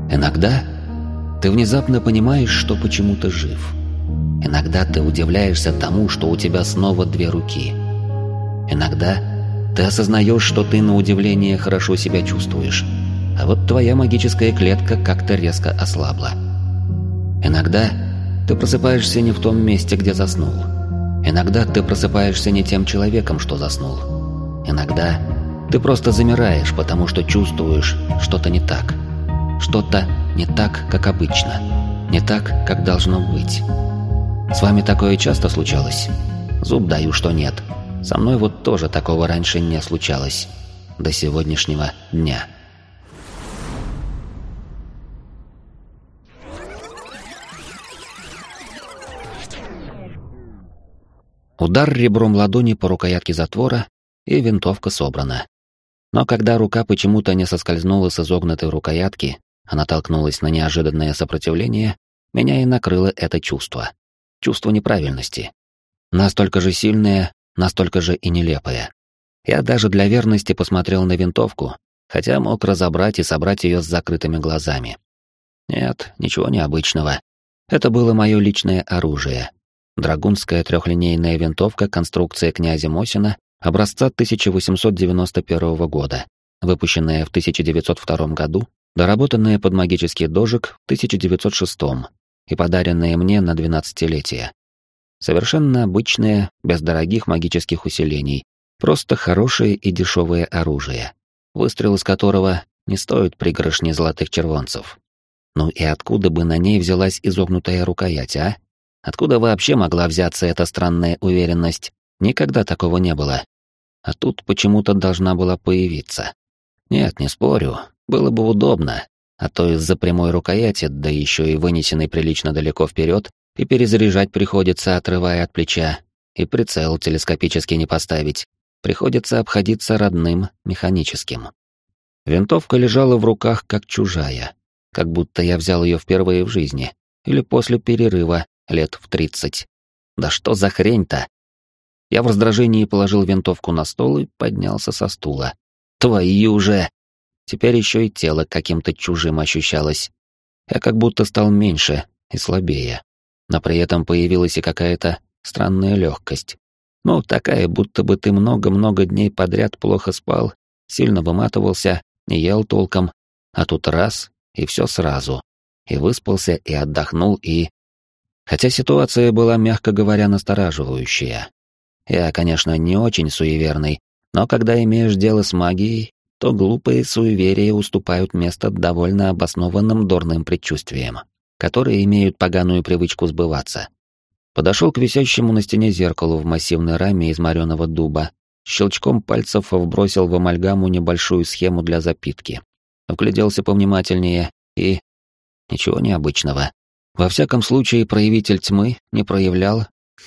Иногда ты внезапно понимаешь, что почему-то жив. Иногда ты удивляешься тому, что у тебя снова две руки. Иногда ты осознаешь, что ты на удивление хорошо себя чувствуешь, а вот твоя магическая клетка как-то резко ослабла. Иногда ты просыпаешься не в том месте, где заснул. Иногда ты просыпаешься не тем человеком, что заснул. Иногда ты просто замираешь, потому что чувствуешь что-то не так. Что-то не так, как обычно. Не так, как должно быть. С вами такое часто случалось? Зуб даю, что нет. Со мной вот тоже такого раньше не случалось. До сегодняшнего дня. Удар ребром ладони по рукоятке затвора, и винтовка собрана. Но когда рука почему-то не соскользнула с изогнутой рукоятки, а натолкнулась на неожиданное сопротивление, меня и накрыло это чувство. Чувство неправильности. Настолько же сильное, настолько же и нелепое. Я даже для верности посмотрел на винтовку, хотя мог разобрать и собрать ее с закрытыми глазами. Нет, ничего необычного. Это было мое личное оружие. Драгунская трехлинейная винтовка конструкции князя Мосина образца 1891 года, выпущенная в 1902 году, доработанная под магический дожик в 1906 и подаренная мне на 12-летие. Совершенно обычное, без дорогих магических усилений, просто хорошее и дешевое оружие, выстрел из которого не стоит пригоршни золотых червонцев. Ну и откуда бы на ней взялась изогнутая рукоять, а? Откуда вообще могла взяться эта странная уверенность? Никогда такого не было. А тут почему-то должна была появиться. Нет, не спорю, было бы удобно, а то из-за прямой рукояти, да еще и вынесенной прилично далеко вперед, и перезаряжать приходится, отрывая от плеча, и прицел телескопически не поставить. Приходится обходиться родным, механическим. Винтовка лежала в руках как чужая, как будто я взял ее впервые в жизни, или после перерыва, лет в 30. Да что за хрень-то? Я в раздражении положил винтовку на стол и поднялся со стула. Твою же! Теперь еще и тело каким-то чужим ощущалось. Я как будто стал меньше и слабее. Но при этом появилась и какая-то странная легкость. Ну, такая, будто бы ты много-много дней подряд плохо спал, сильно выматывался, не ел толком, а тут раз — и все сразу. И выспался, и отдохнул, и... Хотя ситуация была, мягко говоря, настораживающая. Я, конечно, не очень суеверный, но когда имеешь дело с магией, то глупые суеверия уступают место довольно обоснованным дурным предчувствиям, которые имеют поганую привычку сбываться. Подошел к висящему на стене зеркалу в массивной раме из мореного дуба, щелчком пальцев вбросил в амальгаму небольшую схему для запитки. Вгляделся повнимательнее и... Ничего необычного. Во всяком случае, проявитель тьмы не проявлял...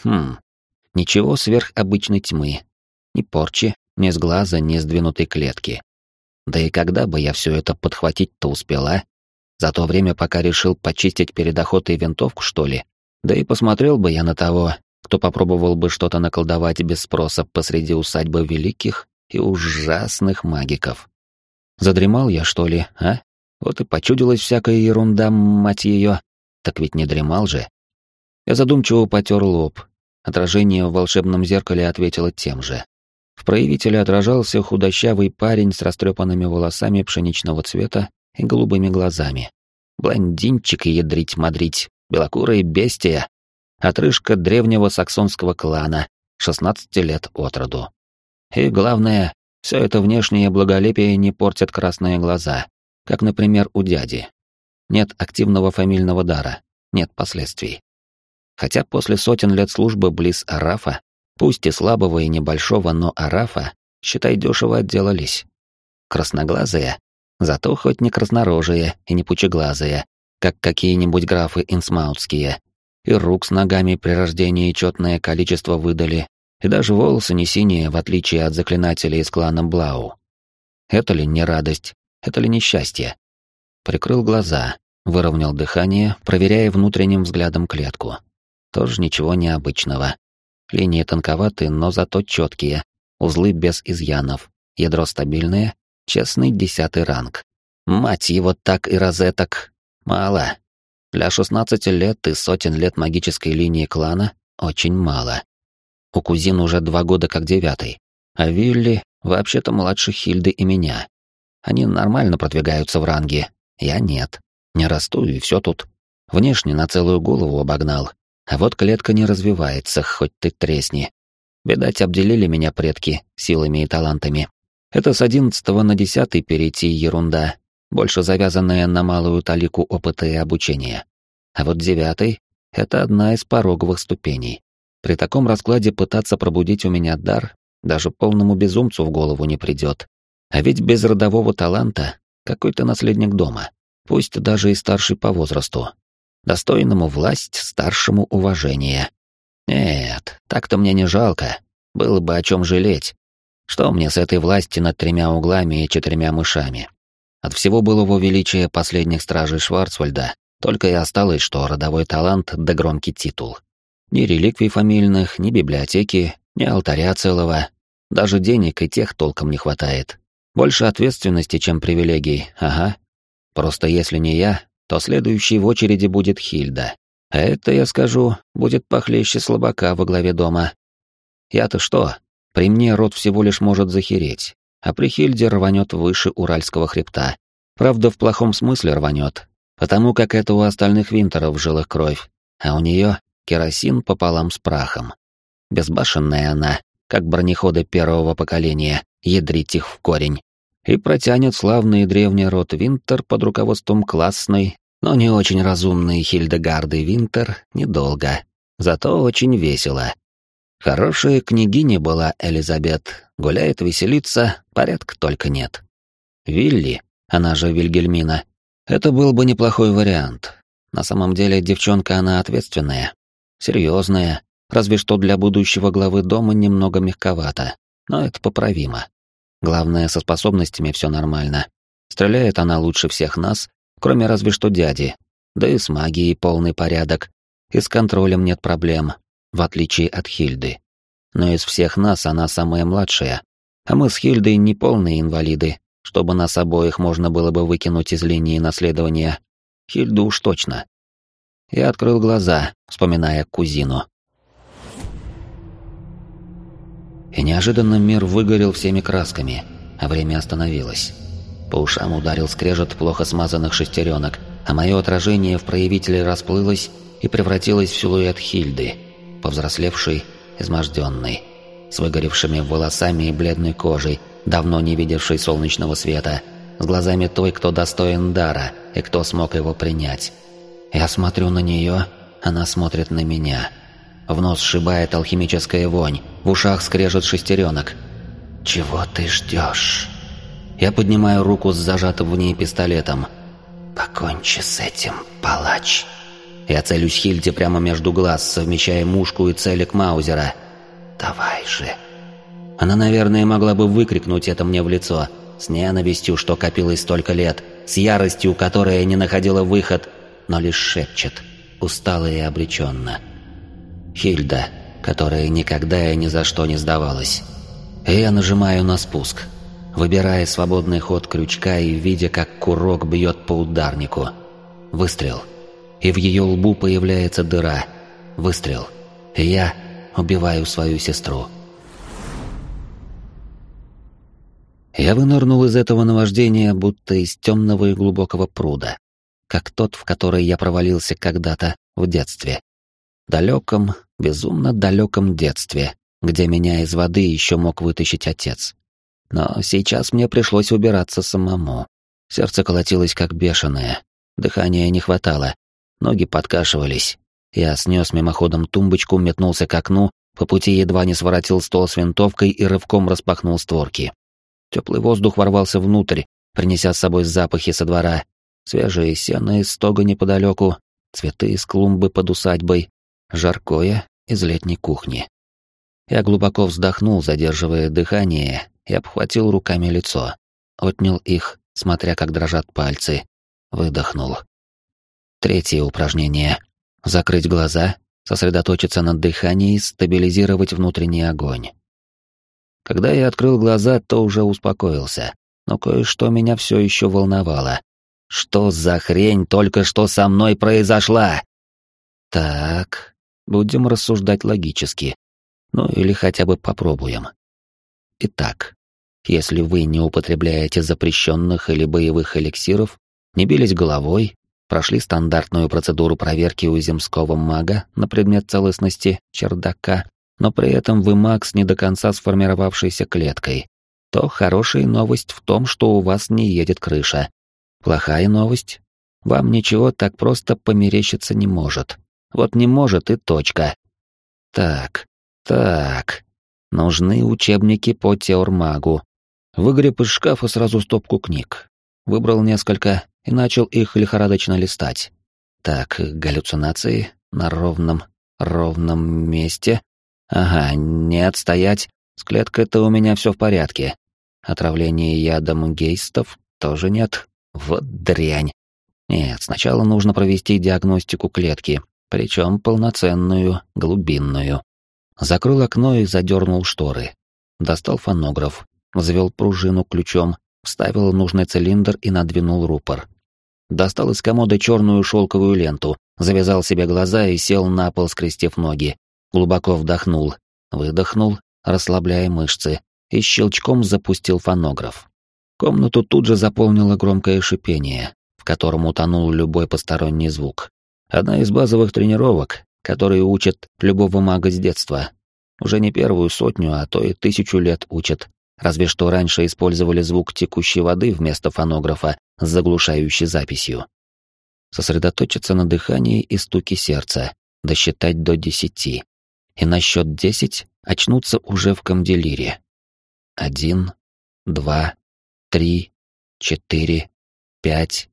Ничего сверхобычной тьмы. Ни порчи, ни сглаза, ни сдвинутой клетки. Да и когда бы я все это подхватить-то успела? За то время, пока решил почистить перед охотой винтовку, что ли? Да и посмотрел бы я на того, кто попробовал бы что-то наколдовать без спроса посреди усадьбы великих и ужасных магиков. Задремал я, что ли, а? Вот и почудилась всякая ерунда, мать ее. Так ведь не дремал же. Я задумчиво потер лоб. Отражение в волшебном зеркале ответило тем же. В проявителе отражался худощавый парень с растрепанными волосами пшеничного цвета и голубыми глазами. Блондинчик ядрить-мадрить, белокурая бестия, отрыжка древнего саксонского клана, 16 лет от роду. И главное, все это внешнее благолепие не портит красные глаза, как, например, у дяди. Нет активного фамильного дара, нет последствий. Хотя после сотен лет службы близ Арафа, пусть и слабого и небольшого, но Арафа, считай, дешево отделались. Красноглазые, зато хоть не краснорожие и не пучеглазые, как какие-нибудь графы инсмаутские, и рук с ногами при рождении четное количество выдали, и даже волосы не синие, в отличие от заклинателей из клана Блау. Это ли не радость, это ли несчастье? Прикрыл глаза, выровнял дыхание, проверяя внутренним взглядом клетку. Тоже ничего необычного. Линии тонковаты, но зато четкие, узлы без изъянов, ядро стабильное, честный 10-й ранг. Мать его, так и розеток, Мало. Для 16 лет и сотен лет магической линии клана очень мало. У кузин уже 2 года как 9, а Вилли вообще-то младше Хильды и меня. Они нормально продвигаются в ранге, я нет. Не расту и все тут. Внешне на целую голову обогнал, а вот клетка не развивается, хоть ты тресни. Видать, обделили меня предки силами и талантами. Это с 11 на 10 перейти ерунда, больше завязанная на малую талику опыта и обучения. А вот 9 — это одна из пороговых ступеней. При таком раскладе пытаться пробудить у меня дар даже полному безумцу в голову не придет. А ведь без родового таланта какой-то наследник дома, пусть даже и старший по возрасту. Достойному власть, старшему уважение. Нет, так-то мне не жалко, было бы о чем жалеть. Что мне с этой власти над 3 углами и 4 мышами? От всего былого величия последних стражей Шварцвальда только и осталось, что родовой талант да громкий титул. Ни реликвий фамильных, ни библиотеки, ни алтаря целого. Даже денег и тех толком не хватает. Больше ответственности, чем привилегий, ага. Просто если не я, то следующей в очереди будет Хильда. А это, я скажу, будет похлеще слабака во главе дома. Я-то что? При мне род всего лишь может захереть, а при Хильде рванет выше Уральского хребта. Правда, в плохом смысле рванет, потому как это у остальных винтеров в жилах кровь, а у нее керосин пополам с прахом. Безбашенная она, как бронеходы первого поколения, ядрить их в корень. И протянет славный древний род Винтер под руководством классной, но не очень разумной Хильдегарды Винтер недолго, зато очень весело. Хорошая княгиня была Элизабет, гуляет, веселится, порядка только нет. Вилли, она же Вильгельмина, это был бы неплохой вариант. На самом деле девчонка она ответственная, серьезная, разве что для будущего главы дома немного мягковато, но это поправимо. Главное, со способностями все нормально. Стреляет она лучше всех нас, кроме разве что дяди, да и с магией полный порядок, и с контролем нет проблем, в отличие от Хильды. Но из всех нас она самая младшая, а мы с Хильдой не полные инвалиды, чтобы нас обоих можно было бы выкинуть из линии наследования. Хильду уж точно. Я открыл глаза, вспоминая кузину. И неожиданно мир выгорел всеми красками, а время остановилось. По ушам ударил скрежет плохо смазанных шестеренок, а мое отражение в проявителе расплылось и превратилось в силуэт Хильды, повзрослевшей, изможденной, с выгоревшими волосами и бледной кожей, давно не видевшей солнечного света, с глазами той, кто достоин дара и кто смог его принять. Я смотрю на нее, она смотрит на меня. В нос сшибает алхимическая вонь, в ушах скрежет шестеренок. «Чего ты ждешь?» Я поднимаю руку с зажатым в ней пистолетом. «Покончи с этим, палач!» Я целюсь Хильде прямо между глаз, совмещая мушку и целик Маузера. «Давай же!» Она, наверное, могла бы выкрикнуть это мне в лицо, с ненавистью, что копилось столько лет, с яростью, которая не находила выход, но лишь шепчет, устало и обреченно. Хильда, которая никогда и ни за что не сдавалась. И я нажимаю на спуск, выбирая свободный ход крючка и видя, как курок бьет по ударнику. Выстрел. И в ее лбу появляется дыра. Выстрел. И я убиваю свою сестру. Я вынырнул из этого наваждения, будто из темного и глубокого пруда, как тот, в который я провалился когда-то в детстве. Далеком, безумно далеком детстве, где меня из воды еще мог вытащить отец. Но сейчас мне пришлось убираться самому. Сердце колотилось как бешеное, дыхания не хватало, ноги подкашивались. Я снес мимоходом тумбочку, метнулся к окну, по пути едва не своротил стол с винтовкой и рывком распахнул створки. Теплый воздух ворвался внутрь, принеся с собой запахи со двора. Свежее сено из стога неподалеку, цветы из клумбы под усадьбой, жаркое из летней кухни. Я глубоко вздохнул, задерживая дыхание, и обхватил руками лицо. Отнял их, смотря как дрожат пальцы. Выдохнул. 3 упражнение. Закрыть глаза, сосредоточиться на дыхании, стабилизировать внутренний огонь. Когда я открыл глаза, то уже успокоился, но кое-что меня все еще волновало. Что за хрень только что со мной произошла? Так, будем рассуждать логически. Ну или хотя бы попробуем. Итак, если вы не употребляете запрещенных или боевых эликсиров, не бились головой, прошли стандартную процедуру проверки у земского мага на предмет целостности чердака, но при этом вы маг с не до конца сформировавшейся клеткой, то хорошая новость в том, что у вас не едет крыша. Плохая новость — вам ничего так просто померещиться не может. Вот не может и точка. Так, нужны учебники по теормагу. Выгреб из шкафа сразу стопку книг. Выбрал несколько и начал их лихорадочно листать. Так, галлюцинации на ровном месте. Ага, не отстоять. С клеткой-то у меня все в порядке. Отравление ядом гейстов тоже нет. Вот дрянь. Нет, сначала нужно провести диагностику клетки, причем полноценную, глубинную. Закрыл окно и задернул шторы. Достал фонограф, завел пружину ключом, вставил нужный цилиндр и надвинул рупор. Достал из комода черную шелковую ленту, завязал себе глаза и сел на пол, скрестив ноги. Глубоко вдохнул, выдохнул, расслабляя мышцы, и щелчком запустил фонограф. Комнату тут же заполнило громкое шипение, в котором утонул любой посторонний звук. Одна из базовых тренировок, которые учат любого мага с детства. Уже не первую сотню, а то и 1000 лет учат. Разве что раньше использовали звук текущей воды вместо фонографа с заглушающей записью. Сосредоточиться на дыхании и стуке сердца, досчитать до 10. И на счет 10 очнуться уже в камделире. 1, 2, 3, 4, 5.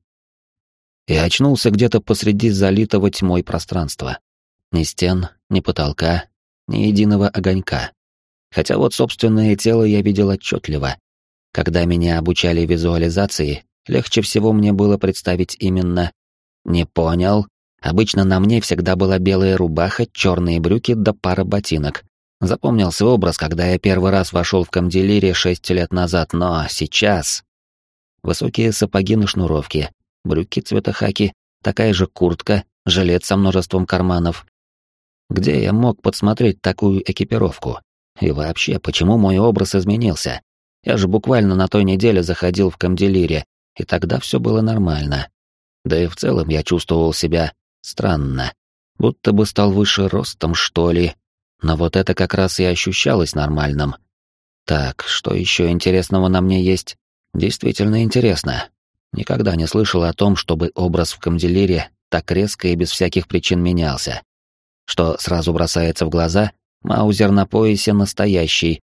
И очнулся где-то посреди залитого тьмой пространства. Ни стен, ни потолка, ни единого огонька. Хотя вот собственное тело я видел отчетливо. Когда меня обучали визуализации, легче всего мне было представить именно «не понял». Обычно на мне всегда была белая рубаха, черные брюки да пара ботинок. Запомнился образ, когда я первый раз вошел в камделире 6 лет назад, но сейчас... Высокие сапоги на шнуровке, брюки цвета хаки, такая же куртка, жилет со множеством карманов. Где я мог подсмотреть такую экипировку? И вообще, почему мой образ изменился? Я же буквально на той неделе заходил в камделире, и тогда все было нормально. Да и в целом я чувствовал себя странно, будто бы стал выше ростом, что ли. Но вот это как раз и ощущалось нормальным. Так, что еще интересного на мне есть? Действительно интересно. Никогда не слышал о том, чтобы образ в камделире так резко и без всяких причин менялся. Что сразу бросается в глаза? Маузер на поясе настоящий,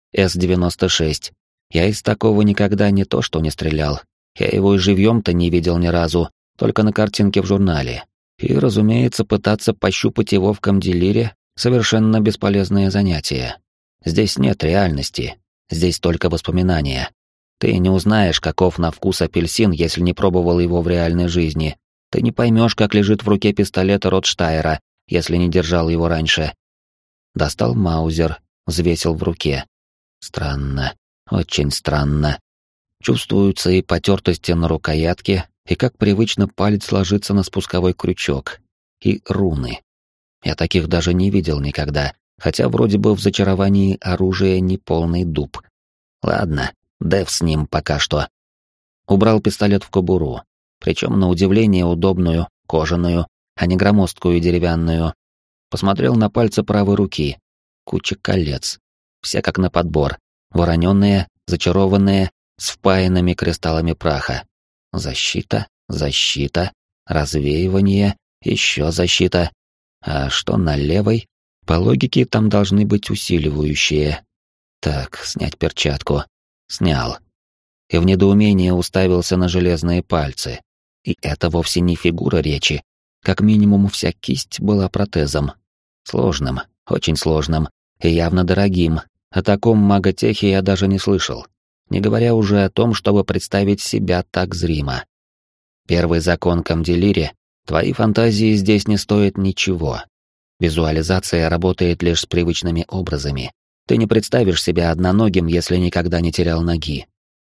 С-96. Я из такого никогда не то что не стрелял. Я его и живьем-то не видел ни разу, только на картинке в журнале. И, разумеется, пытаться пощупать его в камделире — совершенно бесполезное занятие. Здесь нет реальности, здесь только воспоминания. Ты не узнаешь, каков на вкус апельсин, если не пробовал его в реальной жизни. Ты не поймешь, как лежит в руке пистолет Ротштайра, если не держал его раньше. Достал маузер, взвесил в руке. Странно, очень странно. Чувствуются и потертости на рукоятке, и как привычно палец ложится на спусковой крючок. И руны. Я таких даже не видел никогда, хотя вроде бы в зачаровании оружия не полный дуб. Ладно, дев с ним пока что. Убрал пистолет в кобуру, причем на удивление удобную, кожаную, а не громоздкую деревянную. Посмотрел на пальцы правой руки. Куча колец. Все как на подбор. Вороненные, зачарованные, с впаянными кристаллами праха. Защита, защита, развеивание, еще защита. А что на левой? По логике там должны быть усиливающие. Так, снять перчатку. Снял. И в недоумении уставился на железные пальцы. И это вовсе не фигура речи. Как минимум вся кисть была протезом. Сложным, очень сложным и явно дорогим. О таком маготехе я даже не слышал. Не говоря уже о том, чтобы представить себя так зримо. Первый закон камделире — твои фантазии здесь не стоят ничего. Визуализация работает лишь с привычными образами. Ты не представишь себя одноногим, если никогда не терял ноги.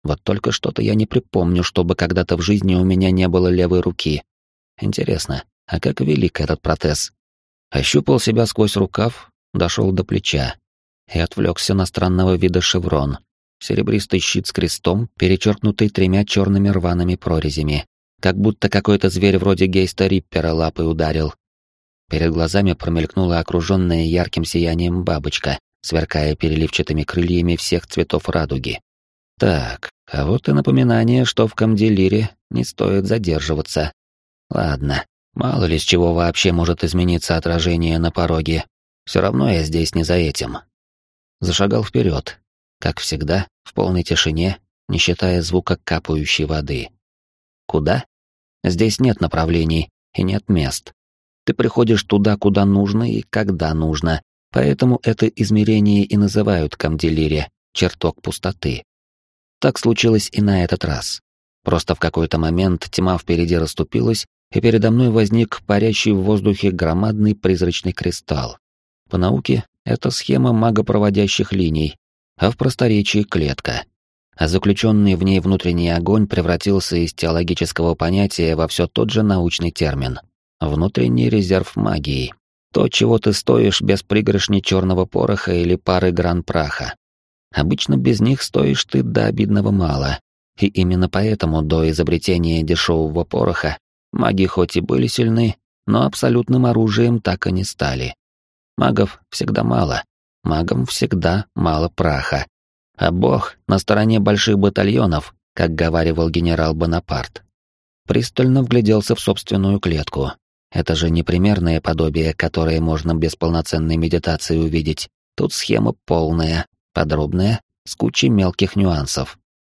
Вот только что-то я не припомню, чтобы когда-то в жизни у меня не было левой руки. Интересно, а как велик этот протез? Ощупал себя сквозь рукав, дошел до плеча и отвлекся на странного вида шеврон. Серебристый щит с крестом, перечеркнутый 3 черными рваными прорезями, как будто какой-то зверь вроде Гейста Риппера лапой ударил. Перед глазами промелькнула окруженная ярким сиянием бабочка, сверкая переливчатыми крыльями всех цветов радуги. Так, а вот и напоминание, что в Камделире не стоит задерживаться. Ладно, мало ли с чего вообще может измениться отражение на пороге. Все равно я здесь не за этим. Зашагал вперед, как всегда, в полной тишине, не считая звука капающей воды. Куда? Здесь нет направлений и нет мест. Ты приходишь туда, куда нужно и когда нужно, поэтому это измерение и называют Камделире, чертог пустоты. Так случилось и на этот раз. Просто в какой-то момент тьма впереди расступилась, и передо мной возник парящий в воздухе громадный призрачный кристалл. По науке это схема магопроводящих линий, а в просторечии клетка. А заключенный в ней внутренний огонь превратился из теологического понятия во все тот же научный термин. Внутренний резерв магии. То, чего ты стоишь без пригоршни черного пороха или пары гран праха. Обычно без них стоишь ты до обидного мало, и именно поэтому до изобретения дешевого пороха маги хоть и были сильны, но абсолютным оружием так и не стали. Магов всегда мало, магам всегда мало праха. А бог на стороне больших батальонов, как говаривал генерал Бонапарт. Пристально вгляделся в собственную клетку. Это же не примерное подобие, которое можно без полноценной медитации увидеть. Тут схема полная, подробная, с кучей мелких нюансов.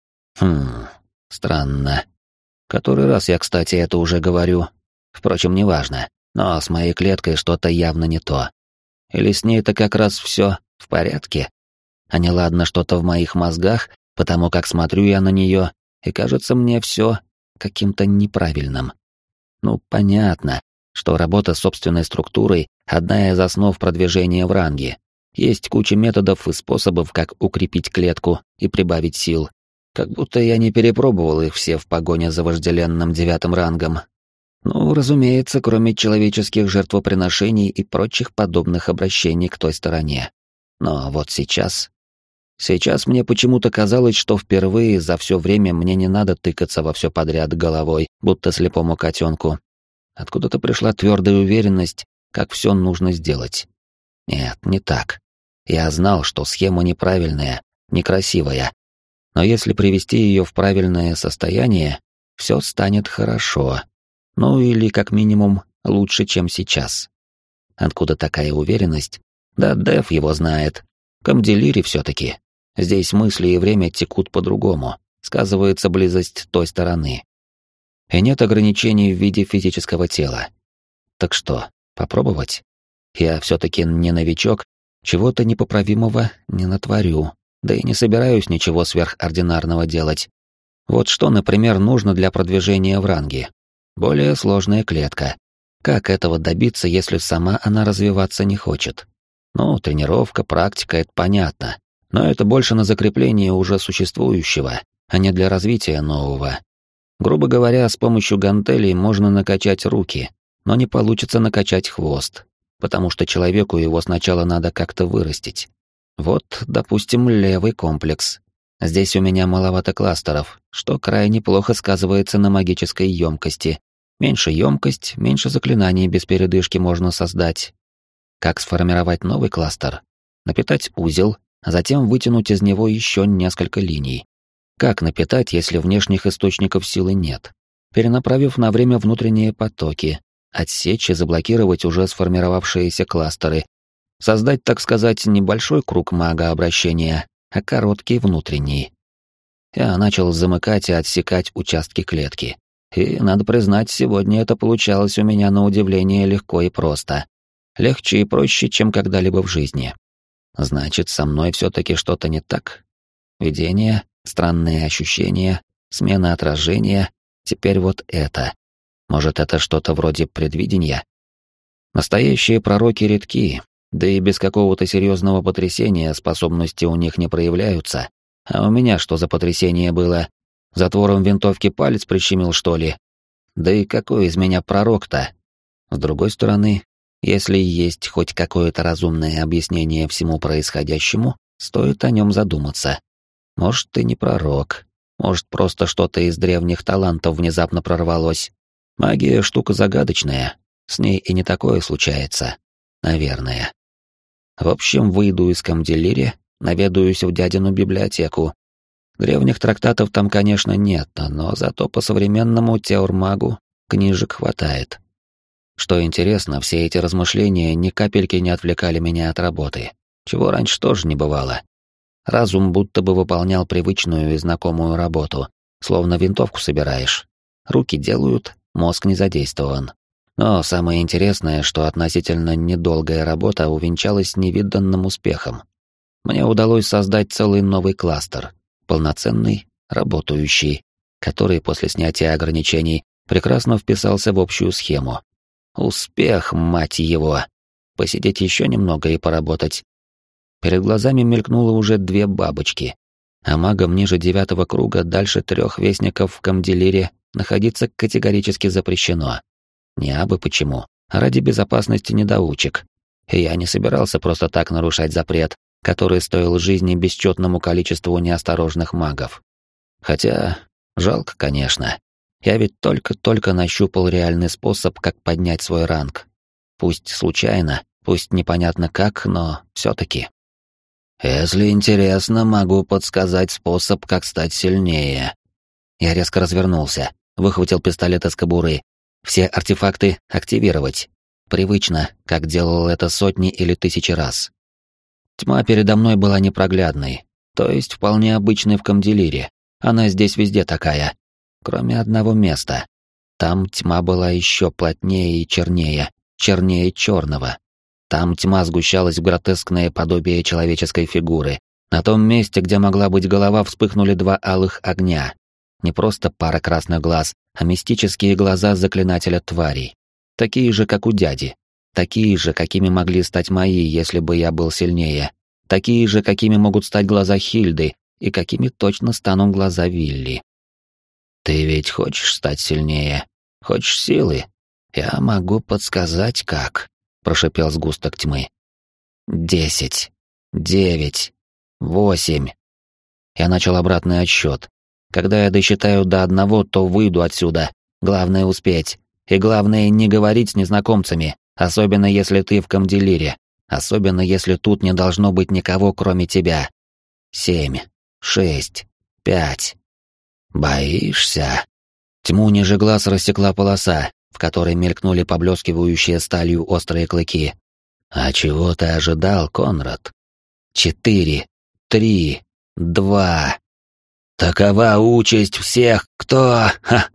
Странно. Который раз я, кстати, это уже говорю. Впрочем, неважно. Но с моей клеткой что-то явно не то. Или с ней-то как раз все в порядке? А неладно что-то в моих мозгах, потому как смотрю я на нее, и кажется мне все каким-то неправильным. Ну, понятно, что работа с собственной структурой — одна из основ продвижения в ранге. Есть куча методов и способов, как укрепить клетку и прибавить сил. Как будто я не перепробовал их все в погоне за вожделенным 9 рангом. Ну, разумеется, кроме человеческих жертвоприношений и прочих подобных обращений к той стороне. Но вот сейчас... Сейчас мне почему-то казалось, что впервые за все время мне не надо тыкаться во все подряд головой, будто слепому котенку. Откуда-то пришла твердая уверенность, как все нужно сделать. Нет, не так. Я знал, что схема неправильная, некрасивая. Но если привести ее в правильное состояние, все станет хорошо. Ну или, как минимум, лучше, чем сейчас. Откуда такая уверенность? Да Дэв его знает. Камделире все-таки. Здесь мысли и время текут по-другому. Сказывается близость той стороны. И нет ограничений в виде физического тела. Так что, попробовать? Я все-таки не новичок, чего-то непоправимого не натворю, да и не собираюсь ничего сверхординарного делать. Вот что, например, нужно для продвижения в ранге. Более сложная клетка. Как этого добиться, если сама она развиваться не хочет? Ну, тренировка, практика — это понятно. Но это больше на закрепление уже существующего, а не для развития нового. Грубо говоря, с помощью гантелей можно накачать руки, но не получится накачать хвост, потому что человеку его сначала надо как-то вырастить. Вот, допустим, левый комплекс. Здесь у меня маловато кластеров, что крайне плохо сказывается на магической емкости. Меньше емкость, меньше заклинаний без передышки можно создать. Как сформировать новый кластер? Напитать узел, а затем вытянуть из него еще несколько линий. Как напитать, если внешних источников силы нет? Перенаправив на время внутренние потоки, отсечь и заблокировать уже сформировавшиеся кластеры, создать, так сказать, небольшой круг магообращения, а короткий внутренний. Я начал замыкать и отсекать участки клетки. И, надо признать, сегодня это получалось у меня на удивление легко и просто. Легче и проще, чем когда-либо в жизни. Значит, со мной все-таки что-то не так? Видение, странные ощущения, смена отражения, теперь вот это. Может, это что-то вроде предвидения? Настоящие пророки редки, да и без какого-то серьезного потрясения способности у них не проявляются. А у меня что за потрясение было? Затвором винтовки палец прищемил, что ли? Да и какой из меня пророк-то? С другой стороны, если есть хоть какое-то разумное объяснение всему происходящему, стоит о нем задуматься. Может, ты не пророк. Может, просто что-то из древних талантов внезапно прорвалось. Магия — штука загадочная. С ней и не такое случается. Наверное. В общем, выйду из Камделири, наведаюсь в дядину библиотеку. Древних трактатов там, конечно, нет, но зато по современному теормагу книжек хватает. Что интересно, все эти размышления ни капельки не отвлекали меня от работы, чего раньше тоже не бывало. Разум будто бы выполнял привычную и знакомую работу, словно винтовку собираешь. Руки делают, мозг не задействован. Но самое интересное, что относительно недолгая работа увенчалась невиданным успехом. Мне удалось создать целый новый кластер, полноценный, работающий, который после снятия ограничений прекрасно вписался в общую схему. Успех, мать его! Посидеть еще немного и поработать. Перед глазами мелькнуло уже 2 бабочки, а магам ниже 9 круга дальше 3 вестников в Камделире находиться категорически запрещено. Не абы почему, а ради безопасности недоучек. И я не собирался просто так нарушать запрет, который стоил жизни бесчетному количеству неосторожных магов. Хотя, жалко, конечно. Я ведь только-только нащупал реальный способ, как поднять свой ранг. Пусть случайно, пусть непонятно как, но все-таки. Если интересно, могу подсказать способ, как стать сильнее. Я резко развернулся, выхватил пистолет из кобуры. Все артефакты активировать. Привычно, как делал это сотни или тысячи раз. Тьма передо мной была непроглядной, то есть вполне обычной в Камделире. Она здесь везде такая, кроме одного места. Там тьма была еще плотнее и чернее черного. Там тьма сгущалась в гротескное подобие человеческой фигуры. На том месте, где могла быть голова, вспыхнули 2 алых огня. Не просто пара красных глаз, а мистические глаза заклинателя тварей. Такие же, как у дяди. Такие же, какими могли стать мои, если бы я был сильнее. Такие же, какими могут стать глаза Хильды, и какими точно станут глаза Вилли. Ты ведь хочешь стать сильнее? Хочешь силы? Я могу подсказать, как, прошипел сгусток тьмы. 10, 9, 8. Я начал обратный отсчет. Когда я досчитаю до 1, то выйду отсюда. Главное успеть. И главное не говорить с незнакомцами, особенно если ты в Камделире. Особенно если тут не должно быть никого, кроме тебя. 7, 6, 5. Боишься? Тьму ниже глаз рассекла полоса, в которой мелькнули поблескивающие сталью острые клыки. А чего ты ожидал, Конрад? 4, 3, 2. Такова участь всех, кто...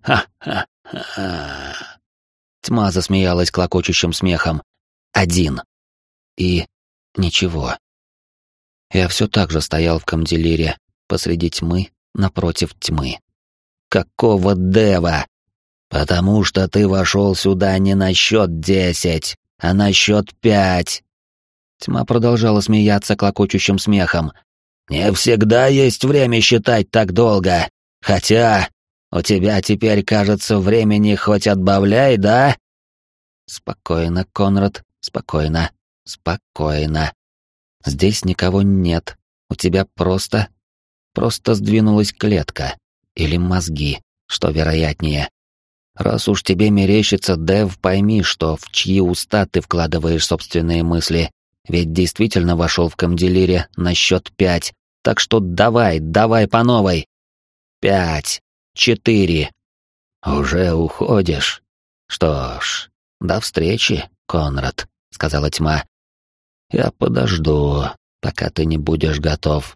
Ха-ха-ха-ха. Тьма засмеялась клокочущим смехом. 1. И... ничего. Я все так же стоял в Камделире, посреди тьмы, напротив тьмы. Какого дева? Потому что ты вошел сюда не на счет 10, а на счет 5. Тьма продолжала смеяться клокочущим смехом. Не всегда есть время считать так долго. Хотя у тебя теперь, кажется, времени хоть отбавляй, да? Спокойно, Конрад, спокойно, спокойно. Здесь никого нет. У тебя просто сдвинулась клетка. Или мозги, что вероятнее. Раз уж тебе мерещится, Дэв, пойми, что в чьи уста ты вкладываешь собственные мысли. Ведь действительно вошел в Камделире на счет 5. Так что давай по новой. 5, 4. Уже уходишь? Что ж, до встречи, Конрад, сказала тьма. Я подожду, пока ты не будешь готов.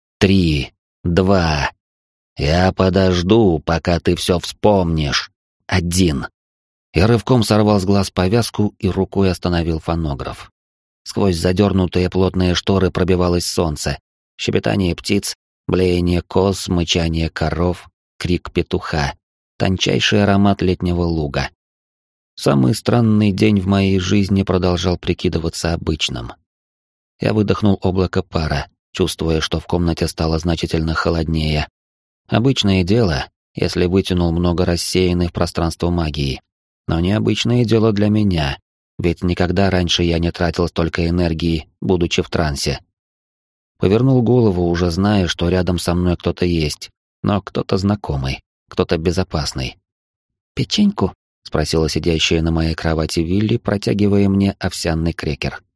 3, 2. Я подожду, пока ты все вспомнишь. 1. Я рывком сорвал с глаз повязку и рукой остановил фонограф. Сквозь задернутые плотные шторы пробивалось солнце. Щебетание птиц, блеяние коз, мычание коров, крик петуха, тончайший аромат летнего луга. Самый странный день в моей жизни продолжал прикидываться обычным. Я выдохнул облако пара, чувствуя, что в комнате стало значительно холоднее. Обычное дело, если вытянул много рассеянной в пространство магии. Но необычное дело для меня, ведь никогда раньше я не тратил столько энергии, будучи в трансе. Повернул голову, уже зная, что рядом со мной кто-то есть, но кто-то знакомый, кто-то безопасный. «Печеньку?» — спросила сидящая на моей кровати Вилли, протягивая мне овсяный крекер.